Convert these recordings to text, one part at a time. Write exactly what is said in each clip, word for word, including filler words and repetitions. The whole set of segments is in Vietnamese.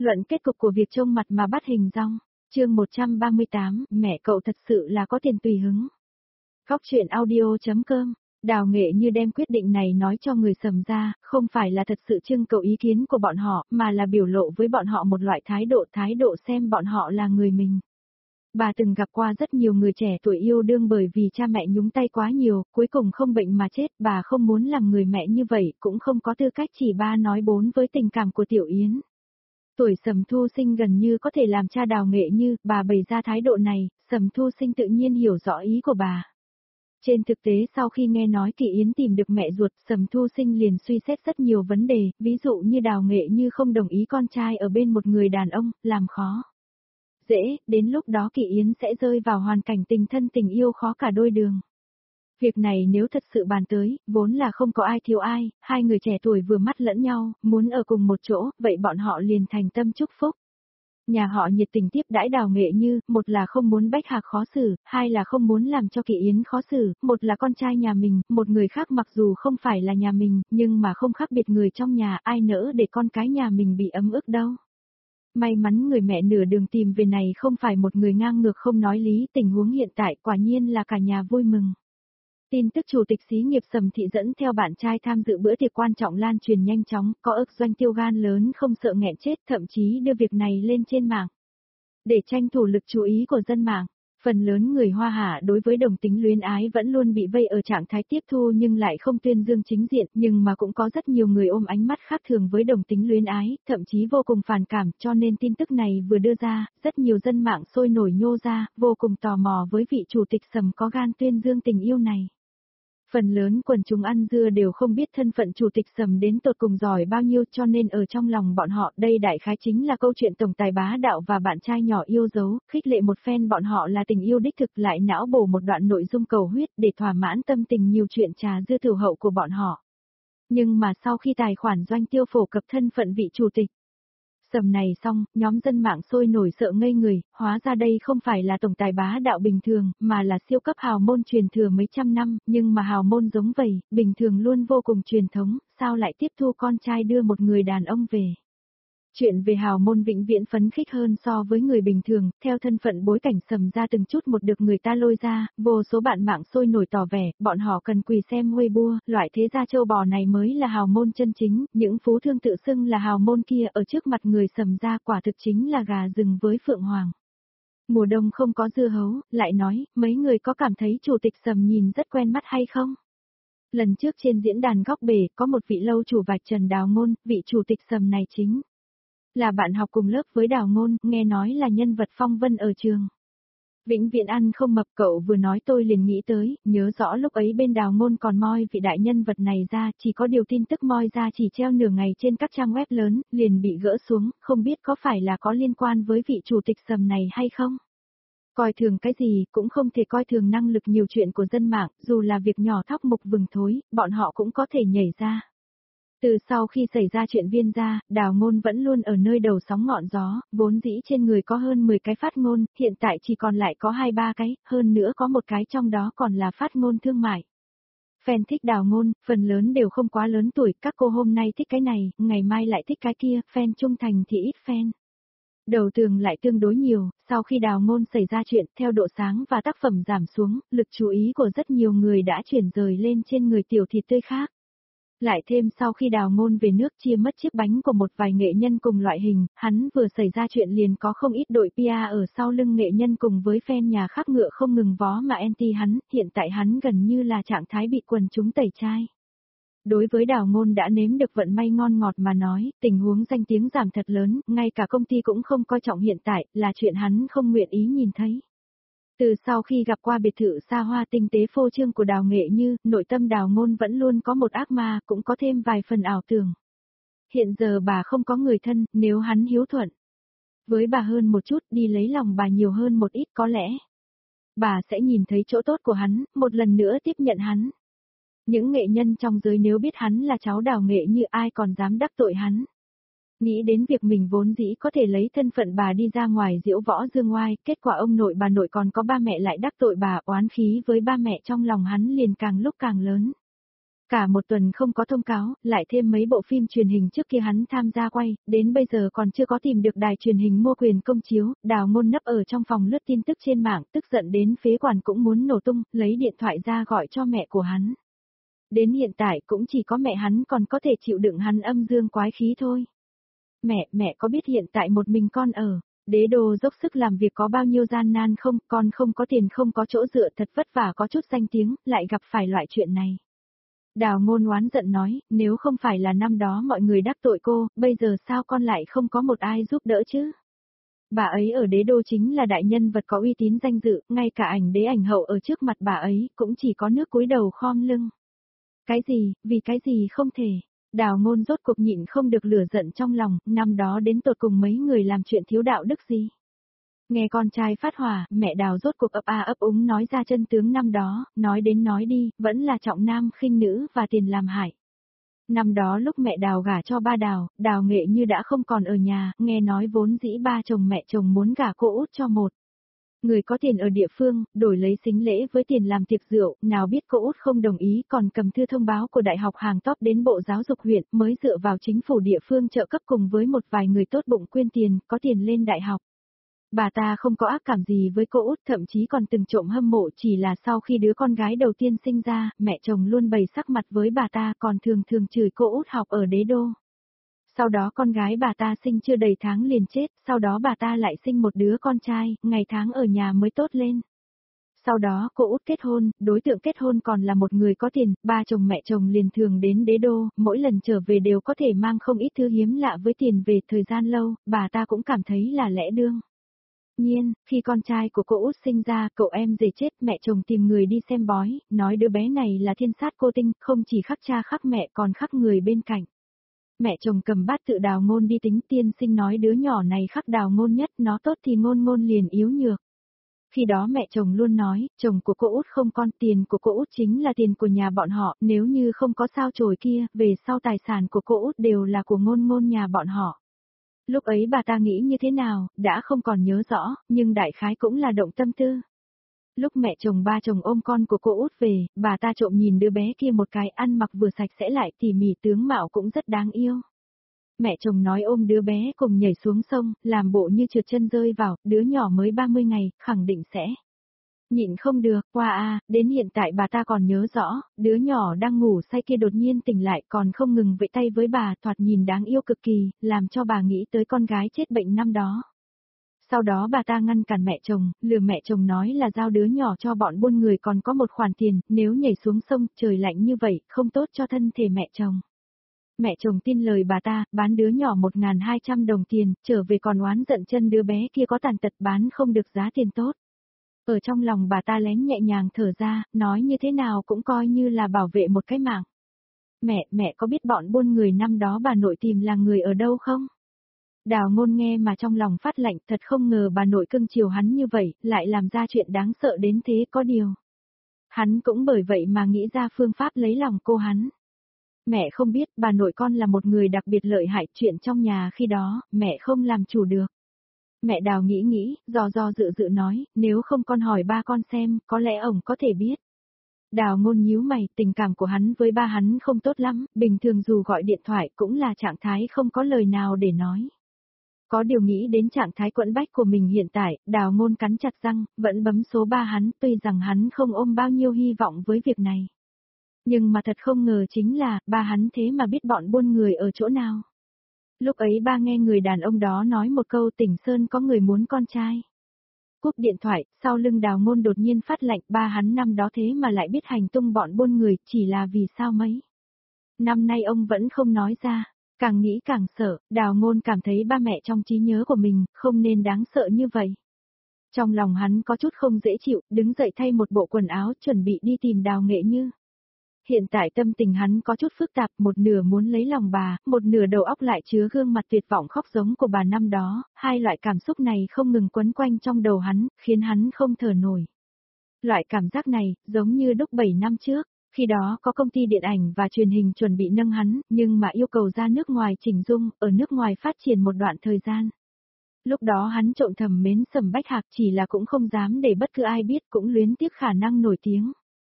Luận kết cục của việc trông mặt mà bắt hình dong. Chương một trăm ba mươi tám, mẹ cậu thật sự là có tiền tùy hứng. Góc truyện audio.com. Đào Nghệ Như đem quyết định này nói cho người Sầm ra, không phải là thật sự trưng cầu ý kiến của bọn họ, mà là biểu lộ với bọn họ một loại thái độ thái độ xem bọn họ là người mình. Bà từng gặp qua rất nhiều người trẻ tuổi yêu đương bởi vì cha mẹ nhúng tay quá nhiều, cuối cùng không bệnh mà chết, bà không muốn làm người mẹ như vậy, cũng không có tư cách chỉ ba nói bốn với tình cảm của Tiểu Yến. Tuổi Sầm Thu Sinh gần như có thể làm cha Đào Nghệ Như, bà bày ra thái độ này, Sầm Thu Sinh tự nhiên hiểu rõ ý của bà. Trên thực tế sau khi nghe nói Kỳ Yến tìm được mẹ ruột, Sầm Thu Sinh liền suy xét rất nhiều vấn đề, ví dụ như Đào Nghệ Như không đồng ý con trai ở bên một người đàn ông, làm khó dễ, đến lúc đó Kỳ Yến sẽ rơi vào hoàn cảnh tình thân tình yêu khó cả đôi đường. Việc này nếu thật sự bàn tới, vốn là không có ai thiếu ai, hai người trẻ tuổi vừa mắt lẫn nhau, muốn ở cùng một chỗ, vậy bọn họ liền thành tâm chúc phúc. Nhà họ nhiệt tình tiếp đãi Đào Nghệ Như, một là không muốn Bách Hạc khó xử, hai là không muốn làm cho Kỳ Yến khó xử, một là con trai nhà mình, một người khác mặc dù không phải là nhà mình, nhưng mà không khác biệt người trong nhà, ai nỡ để con cái nhà mình bị ấm ức đâu. May mắn người mẹ nửa đường tìm về này không phải một người ngang ngược không nói lý, tình huống hiện tại quả nhiên là cả nhà vui mừng. Tin tức chủ tịch xí nghiệp Sầm Thị dẫn theo bạn trai tham dự bữa tiệc quan trọng lan truyền nhanh chóng, có ức doanh tiêu gan lớn không sợ nghẹn chết, thậm chí đưa việc này lên trên mạng. Để tranh thủ lực chú ý của dân mạng, phần lớn người Hoa Hạ đối với đồng tính luyến ái vẫn luôn bị vây ở trạng thái tiếp thu nhưng lại không tuyên dương chính diện, nhưng mà cũng có rất nhiều người ôm ánh mắt khác thường với đồng tính luyến ái, thậm chí vô cùng phản cảm, cho nên tin tức này vừa đưa ra, rất nhiều dân mạng sôi nổi nhô ra, vô cùng tò mò với vị chủ tịch Sầm có gan tuyên dương tình yêu này. Phần lớn quần chúng ăn dưa đều không biết thân phận chủ tịch Sầm đến tột cùng giỏi bao nhiêu, cho nên ở trong lòng bọn họ đây đại khái chính là câu chuyện tổng tài bá đạo và bạn trai nhỏ yêu dấu, khích lệ một phen bọn họ là tình yêu đích thực, lại não bổ một đoạn nội dung cầu huyết để thỏa mãn tâm tình nhiều chuyện trà dưa tiểu hậu của bọn họ. Nhưng mà sau khi tài khoản doanh tiêu phổ cập thân phận vị chủ tịch Sầm này xong, nhóm dân mạng sôi nổi sợ ngây người, hóa ra đây không phải là tổng tài bá đạo bình thường, mà là siêu cấp hào môn truyền thừa mấy trăm năm, nhưng mà hào môn giống vậy, bình thường luôn vô cùng truyền thống, sao lại tiếp thu con trai đưa một người đàn ông về. Chuyện về hào môn vĩnh viễn phấn khích hơn so với người bình thường, theo thân phận bối cảnh Sầm ra từng chút một được người ta lôi ra, vô số bạn mạng sôi nổi tỏ vẻ, bọn họ cần quỳ xem Weibo, loại thế gia châu bò này mới là hào môn chân chính, những phú thương tự xưng là hào môn kia ở trước mặt người Sầm ra quả thực chính là gà rừng với phượng hoàng. Mùa đông không có dưa hấu, lại nói, mấy người có cảm thấy chủ tịch Sầm nhìn rất quen mắt hay không? Lần trước trên diễn đàn góc bể, có một vị lâu chủ vạch trần Đào Ngôn, vị chủ tịch Sầm này chính là bạn học cùng lớp với Đào Ngôn, nghe nói là nhân vật phong vân ở trường. Vĩnh viễn ăn không mập, cậu vừa nói tôi liền nghĩ tới, nhớ rõ lúc ấy bên Đào Ngôn còn moi vị đại nhân vật này ra, chỉ có điều tin tức moi ra chỉ treo nửa ngày trên các trang web lớn, liền bị gỡ xuống, không biết có phải là có liên quan với vị chủ tịch Sầm này hay không? Coi thường cái gì, cũng không thể coi thường năng lực nhiều chuyện của dân mạng, dù là việc nhỏ thóc mục vừng thối, bọn họ cũng có thể nhảy ra. Từ sau khi xảy ra chuyện Viên gia, Đào Ngôn vẫn luôn ở nơi đầu sóng ngọn gió, vốn dĩ trên người có hơn mười cái phát ngôn, hiện tại chỉ còn lại có hai ba cái, hơn nữa có một cái trong đó còn là phát ngôn thương mại. Fan thích Đào Ngôn, phần lớn đều không quá lớn tuổi, các cô hôm nay thích cái này, ngày mai lại thích cái kia, fan trung thành thì ít fan. Đầu tường lại tương đối nhiều, sau khi Đào Ngôn xảy ra chuyện, theo độ sáng và tác phẩm giảm xuống, lực chú ý của rất nhiều người đã chuyển rời lên trên người tiểu thịt tươi khác. Lại thêm sau khi Đào Ngôn về nước chia mất chiếc bánh của một vài nghệ nhân cùng loại hình, hắn vừa xảy ra chuyện liền có không ít đội pê e ở sau lưng nghệ nhân cùng với fan nhà khác ngựa không ngừng vó mà anti hắn, hiện tại hắn gần như là trạng thái bị quần chúng tẩy chay. Đối với Đào Ngôn đã nếm được vận may ngon ngọt mà nói, tình huống danh tiếng giảm thật lớn, ngay cả công ty cũng không coi trọng hiện tại, là chuyện hắn không nguyện ý nhìn thấy. Từ sau khi gặp qua biệt thự xa hoa tinh tế phô trương của Đào Nghệ Như, nội tâm Đào Ngôn vẫn luôn có một ác ma, cũng có thêm vài phần ảo tưởng. Hiện giờ bà không có người thân, nếu hắn hiếu thuận với bà hơn một chút, đi lấy lòng bà nhiều hơn một ít có lẽ bà sẽ nhìn thấy chỗ tốt của hắn, một lần nữa tiếp nhận hắn. Những nghệ nhân trong giới nếu biết hắn là cháu Đào Nghệ Như ai còn dám đắc tội hắn. Nghĩ đến việc mình vốn dĩ có thể lấy thân phận bà đi ra ngoài diễu võ dương oai, kết quả ông nội bà nội còn có ba mẹ lại đắc tội bà, oán khí với ba mẹ trong lòng hắn liền càng lúc càng lớn. Cả một tuần không có thông cáo, lại thêm mấy bộ phim truyền hình trước kia hắn tham gia quay, đến bây giờ còn chưa có tìm được đài truyền hình mua quyền công chiếu, Đào Ngôn nấp ở trong phòng lướt tin tức trên mạng, tức giận đến phế quản cũng muốn nổ tung, lấy điện thoại ra gọi cho mẹ của hắn. Đến hiện tại cũng chỉ có mẹ hắn còn có thể chịu đựng hắn âm dương quái khí thôi. Mẹ, mẹ có biết hiện tại một mình con ở, Đế Đô dốc sức làm việc có bao nhiêu gian nan không, con không có tiền không có chỗ dựa thật vất vả có chút danh tiếng, lại gặp phải loại chuyện này. Đào Ngôn oán giận nói, nếu không phải là năm đó mọi người đắc tội cô, bây giờ sao con lại không có một ai giúp đỡ chứ? Bà ấy ở Đế Đô chính là đại nhân vật có uy tín danh dự, ngay cả ảnh đế ảnh hậu ở trước mặt bà ấy, cũng chỉ có nước cúi đầu khom lưng. Cái gì, vì cái gì không thể? Đào Ngôn rốt cuộc nhịn không được lửa giận trong lòng, năm đó đến tột cùng mấy người làm chuyện thiếu đạo đức gì? Nghe con trai phát hỏa, mẹ Đào rốt cuộc ấp a ấp úng nói ra chân tướng năm đó, nói đến nói đi, vẫn là trọng nam khinh nữ và tiền làm hại. Năm đó lúc mẹ Đào gả cho ba Đào, Đào Nghệ Như đã không còn ở nhà, nghe nói vốn dĩ ba chồng mẹ chồng muốn gả cô út cho một người có tiền ở địa phương, đổi lấy sính lễ với tiền làm tiệc rượu, nào biết cô út không đồng ý còn cầm thư thông báo của đại học hàng top đến Bộ Giáo dục huyện mới dựa vào chính phủ địa phương trợ cấp cùng với một vài người tốt bụng quyên tiền, có tiền lên đại học. Bà ta không có ác cảm gì với cô út, thậm chí còn từng trộm hâm mộ, chỉ là sau khi đứa con gái đầu tiên sinh ra, mẹ chồng luôn bày sắc mặt với bà ta còn thường thường chửi cô út học ở Đế Đô. Sau đó con gái bà ta sinh chưa đầy tháng liền chết, sau đó bà ta lại sinh một đứa con trai, ngày tháng ở nhà mới tốt lên. Sau đó cô út kết hôn, đối tượng kết hôn còn là một người có tiền, ba chồng mẹ chồng liền thường đến Đế Đô, mỗi lần trở về đều có thể mang không ít thứ hiếm lạ với tiền về, thời gian lâu, bà ta cũng cảm thấy là lẽ đương nhiên, khi con trai của cô út sinh ra, cậu em rể chết, mẹ chồng tìm người đi xem bói, nói đứa bé này là thiên sát cô tinh, không chỉ khắc cha khắc mẹ còn khắc người bên cạnh. Mẹ chồng cầm bát tự Đào Ngôn đi tính, tiên sinh nói đứa nhỏ này khắc Đào Ngôn nhất, nó tốt thì Ngôn Ngôn liền yếu nhược. Khi đó mẹ chồng luôn nói, chồng của cô út không con, tiền của cô út chính là tiền của nhà bọn họ, nếu như không có sao chổi kia, về sau tài sản của cô út đều là của Ngôn Ngôn nhà bọn họ. Lúc ấy bà ta nghĩ như thế nào, đã không còn nhớ rõ, nhưng đại khái cũng là động tâm tư. Lúc mẹ chồng ba chồng ôm con của cô út về, bà ta trộm nhìn đứa bé kia một cái, ăn mặc vừa sạch sẽ lại tỉ mỉ, tướng mạo cũng rất đáng yêu. Mẹ chồng nói ôm đứa bé cùng nhảy xuống sông, làm bộ như trượt chân rơi vào, đứa nhỏ mới ba mươi ngày, khẳng định sẽ nhịn không được, qua a, đến hiện tại bà ta còn nhớ rõ, đứa nhỏ đang ngủ say kia đột nhiên tỉnh lại còn không ngừng vẫy tay với bà, thoạt nhìn đáng yêu cực kỳ, làm cho bà nghĩ tới con gái chết bệnh năm đó. Sau đó bà ta ngăn cản mẹ chồng, lừa mẹ chồng nói là giao đứa nhỏ cho bọn buôn người còn có một khoản tiền, nếu nhảy xuống sông, trời lạnh như vậy, không tốt cho thân thể mẹ chồng. Mẹ chồng tin lời bà ta, bán đứa nhỏ một nghìn hai trăm đồng tiền, trở về còn oán giận chân đứa bé kia có tàn tật bán không được giá tiền tốt. Ở trong lòng bà ta lén nhẹ nhàng thở ra, nói như thế nào cũng coi như là bảo vệ một cái mạng. Mẹ, mẹ có biết bọn buôn người năm đó bà nội tìm là người ở đâu không? Đào Ngôn nghe mà trong lòng phát lạnh, thật không ngờ bà nội cưng chiều hắn như vậy, lại làm ra chuyện đáng sợ đến thế có điều. Hắn cũng bởi vậy mà nghĩ ra phương pháp lấy lòng cô hắn. Mẹ không biết, bà nội con là một người đặc biệt lợi hại, chuyện trong nhà khi đó, mẹ không làm chủ được. Mẹ Đào nghĩ nghĩ, do do dự dự nói, nếu không con hỏi ba con xem, có lẽ ổng có thể biết. Đào Ngôn nhíu mày, tình cảm của hắn với ba hắn không tốt lắm, bình thường dù gọi điện thoại cũng là trạng thái không có lời nào để nói. Có điều nghĩ đến trạng thái quẫn bách của mình hiện tại, Đào Ngôn cắn chặt răng, vẫn bấm số ba hắn, tuy rằng hắn không ôm bao nhiêu hy vọng với việc này. Nhưng mà thật không ngờ chính là, ba hắn thế mà biết bọn buôn người ở chỗ nào. Lúc ấy ba nghe người đàn ông đó nói một câu Tỉnh Sơn có người muốn con trai. Cúp điện thoại, sau lưng Đào Ngôn đột nhiên phát lạnh, ba hắn năm đó thế mà lại biết hành tung bọn buôn người, chỉ là vì sao mấy. Năm nay ông vẫn không nói ra, càng nghĩ càng sợ, Đào Ngôn cảm thấy ba mẹ trong trí nhớ của mình, không nên đáng sợ như vậy. Trong lòng hắn có chút không dễ chịu, đứng dậy thay một bộ quần áo chuẩn bị đi tìm Đào Nghệ Như. Hiện tại tâm tình hắn có chút phức tạp, một nửa muốn lấy lòng bà, một nửa đầu óc lại chứa gương mặt tuyệt vọng khóc giống của bà năm đó, hai loại cảm xúc này không ngừng quấn quanh trong đầu hắn, khiến hắn không thở nổi. Loại cảm giác này, giống như lúc bảy năm trước, khi đó có công ty điện ảnh và truyền hình chuẩn bị nâng hắn, nhưng mà yêu cầu ra nước ngoài chỉnh dung, ở nước ngoài phát triển một đoạn thời gian. Lúc đó hắn trộm thầm mến Sầm Bách Hạc, chỉ là cũng không dám để bất cứ ai biết, cũng luyến tiếc khả năng nổi tiếng.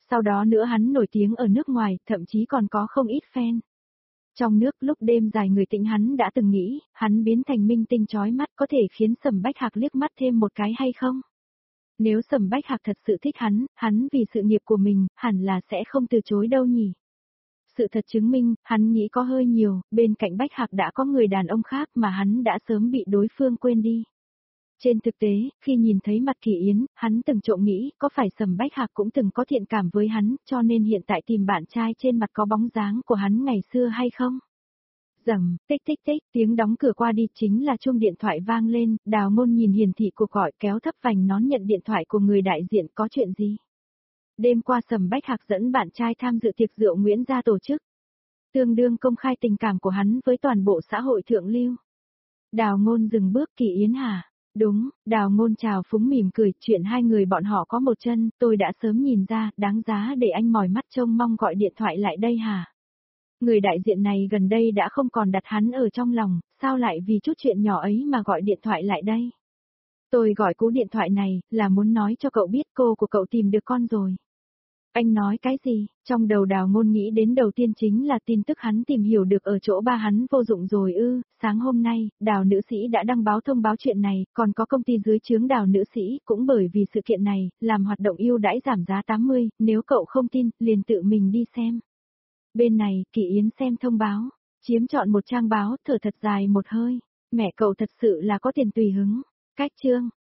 Sau đó nữa hắn nổi tiếng ở nước ngoài, thậm chí còn có không ít fan. Trong nước lúc đêm dài người tĩnh hắn đã từng nghĩ, hắn biến thành minh tinh chói mắt có thể khiến Sầm Bách Hạc liếc mắt thêm một cái hay không? Nếu Sầm Bách Hạc thật sự thích hắn, hắn vì sự nghiệp của mình, hẳn là sẽ không từ chối đâu nhỉ. Sự thật chứng minh, hắn nghĩ có hơi nhiều, bên cạnh Bách Hạc đã có người đàn ông khác mà hắn đã sớm bị đối phương quên đi. Trên thực tế, khi nhìn thấy mặt Kỳ Yến, hắn từng trộm nghĩ có phải Sầm Bách Hạc cũng từng có thiện cảm với hắn, cho nên hiện tại tìm bạn trai trên mặt có bóng dáng của hắn ngày xưa hay không? Rầm, tích tích tích, tiếng đóng cửa qua đi chính là chuông điện thoại vang lên, Đào Ngôn nhìn hiển thị cuộc gọi kéo thấp vành nón nhận điện thoại của người đại diện, có chuyện gì? Đêm qua Sầm Bách Hạc dẫn bạn trai tham dự tiệc rượu Nguyễn gia tổ chức. Tương đương công khai tình cảm của hắn với toàn bộ xã hội thượng lưu. Đào Ngôn dừng bước. Kỳ Yến hả? Đúng, Đào Ngôn chào phúng mỉm cười, chuyện hai người bọn họ có một chân, tôi đã sớm nhìn ra, đáng giá để anh mỏi mắt trông mong gọi điện thoại lại đây hả? Người đại diện này gần đây đã không còn đặt hắn ở trong lòng, sao lại vì chút chuyện nhỏ ấy mà gọi điện thoại lại đây? Tôi gọi cú điện thoại này, là muốn nói cho cậu biết cô của cậu tìm được con rồi. Anh nói cái gì? Trong đầu Đào Ngôn nghĩ đến đầu tiên chính là tin tức hắn tìm hiểu được ở chỗ ba hắn vô dụng rồi ư, sáng hôm nay, Đào nữ sĩ đã đăng báo thông báo chuyện này, còn có công ty dưới trướng Đào nữ sĩ, cũng bởi vì sự kiện này, làm hoạt động ưu đãi giảm giá tám mươi, nếu cậu không tin, liền tự mình đi xem. Bên này, Kỳ Yến xem thông báo, chiếm trọn một trang báo, thở thật dài một hơi, mẹ cậu thật sự là có tiền tùy hứng. Cách chương,